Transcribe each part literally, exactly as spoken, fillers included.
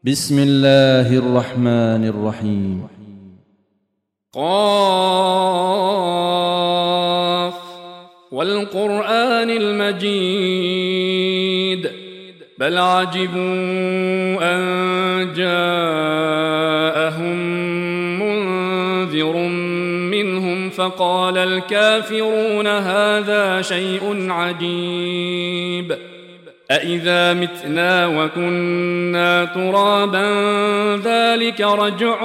بسم الله الرحمن الرحيم. قاف والقرآن المجيد بل عجبوا أن جاءهم منذر منهم فقال الكافرون هذا شيء عجيب أإذا متنا وكنا ترابا ذلك رجع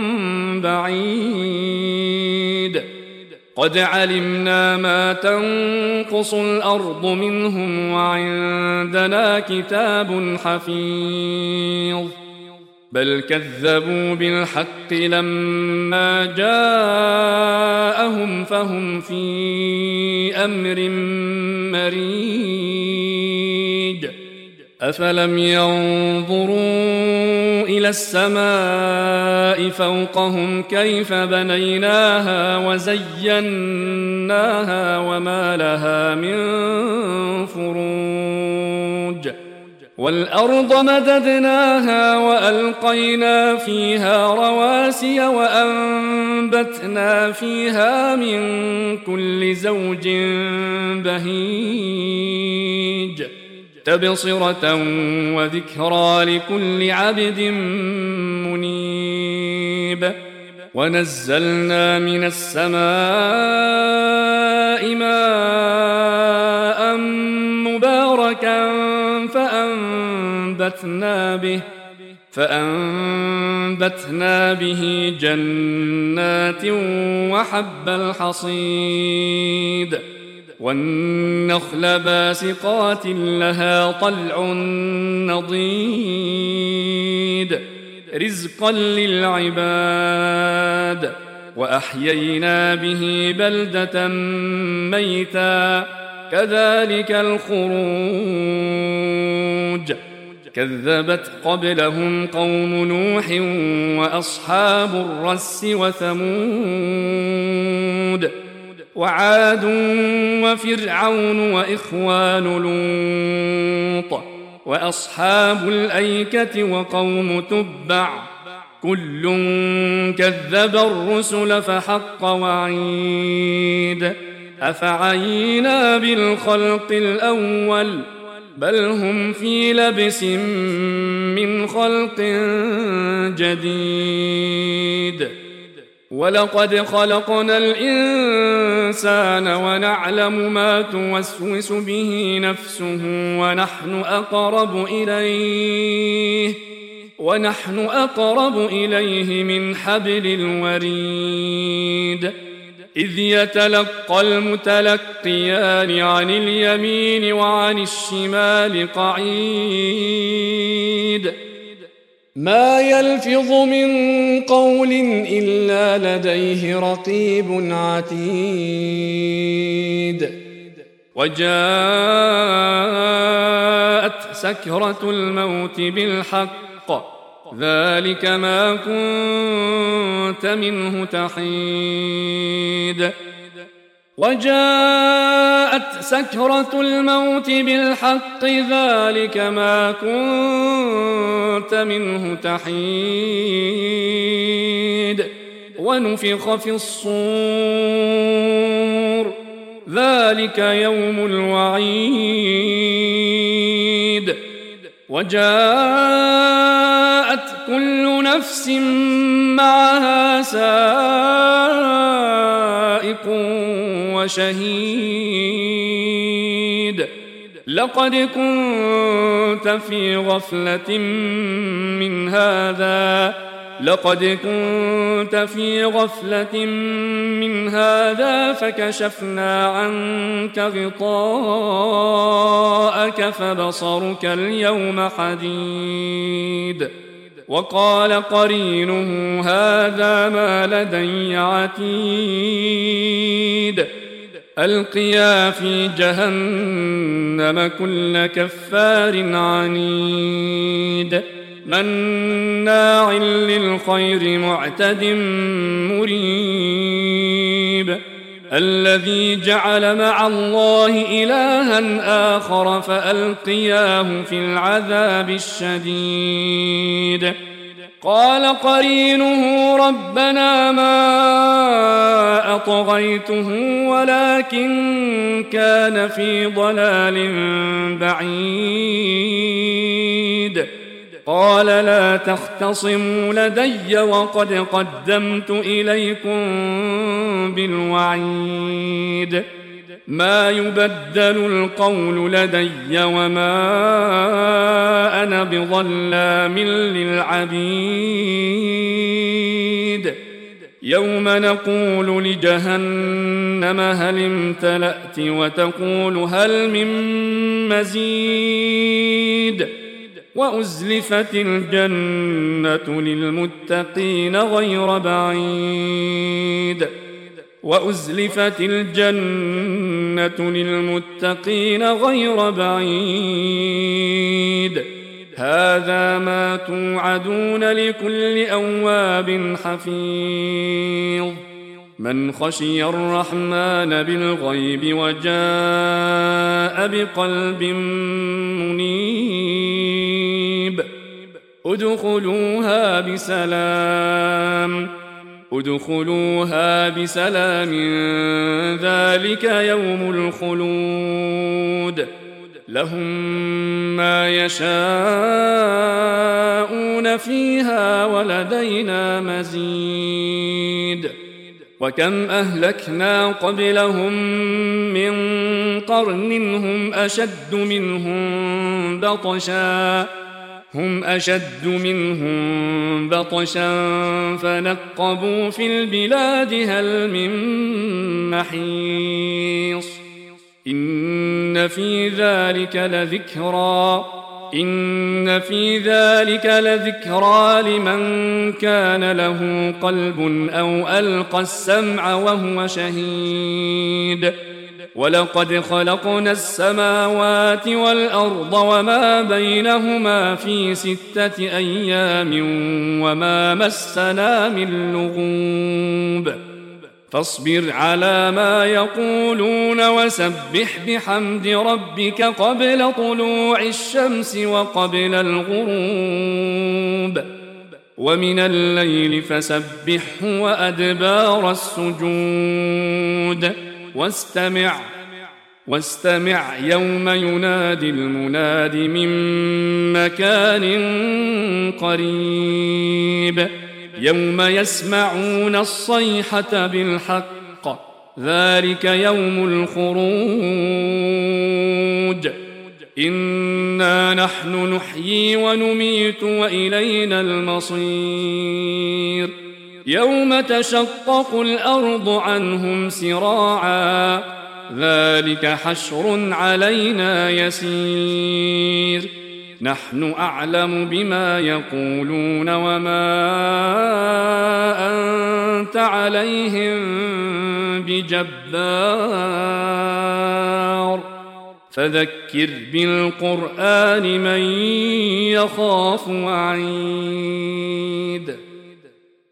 بعيد قد علمنا ما تنقص الأرض منهم وعندنا كتاب حفيظ بل كذبوا بالحق لما جاءهم فهم في أمر مريج أفلم ينظروا إلى السماء فوقهم كيف بنيناها وزيناها وما لها من فروج والأرض مددناها وألقينا فيها رواسي وأنبتنا فيها من كل زوج بهيج تبصرة وذكرى لكل عبد منيب ونزلنا من السماء ماء مباركا فأنبتنا به فأنبتنا به جنات وحب الحصيد والنخل باسقات لها طلع نضيد رزقا للعباد وأحيينا به بلدة ميتا كذلك الخروج كذبت قبلهم قوم نوح وأصحاب الرس وثمود وعاد وفرعون وإخوان لوط وأصحاب الأيكة وقوم تبع كل كذب الرسل فحق وعيد أفعينا بالخلق الأول بل هم في لبس من خلق جديد ولقد خلقنا الإنسان ونعلم ما توسوس به نفسه ونحن أقرب إليه ونحن أقرب إليه من حبل الوريد إذ يتلقى المتلقيان عن اليمين وعن الشمال قعيد ما يلفظ من قول إلا لديه رقيب عتيد وجاءت سكرة الموت بالحق ذلك ما كنت منه تحيد وجاءت سكرة الموت بالحق ذلك ما كنت منه تحيد ونفخ في الصور ذلك يوم الوعيد وجاءت كل نفس معها سائق وشهيد لقد كنت في غفلة من هذا لقد كنت في غفلة من هذا فكشفنا عنك غطاءك فبصرك اليوم حديد وقال قرينه هذا ما لدي عتيد ألقيا في جهنم كل كفار عنيد مناع للخير معتد مريب الذي جعل مع الله إلها آخر فألقياه في العذاب الشديد قال قرينه ربنا ما أطغيته ولكن كان في ضلال بعيد قال لا تختصموا لدي وقد قدمت إليكم بالوعيد ما يبدل القول لدي وما أنا بظلام للعبيد يوم نقول لجهنم هل امتلأت وتقول هل من مزيد وأزلفت الجنة للمتقين غير بعيد وأزلفت الجنة للمتقين غير بعيد هذا ما توعدون لكل أواب حفيظ من خشي الرحمن بالغيب وجاء بقلب منيب ادخلوها بسلام ادخلوها بسلام ذلك يوم الخلود لهم ما يشاءون فيها ولدينا مزيد وكم أهلكنا قبلهم من قرن هم أشد منهم بطشا هم أشد منهم بطشا فنقبوا في البلاد هل من محيص إن في ذلك لذكرى إن في ذلك لذكرى لمن كان له قلب أو ألقى السمع وهو شهيد ولقد خلقنا السماوات والأرض وما بينهما في ستة أيام وما مسنا من لغوب فاصبر على ما يقولون وسبح بحمد ربك قبل طلوع الشمس وقبل الغروب ومن الليل فسبحه وأدبار السجود واستمع واستمع يوم ينادي المناد من مكان قريب يوم يسمعون الصيحة بالحق ذلك يوم الخروج إنا نحن نحيي ونميت وإلينا المصير يوم تشقق الأرض عنهم سراعا ذلك حشر علينا يسير نحن أعلم بما يقولون وما أنت عليهم بجبار فذكر بالقرآن من يخاف وعيد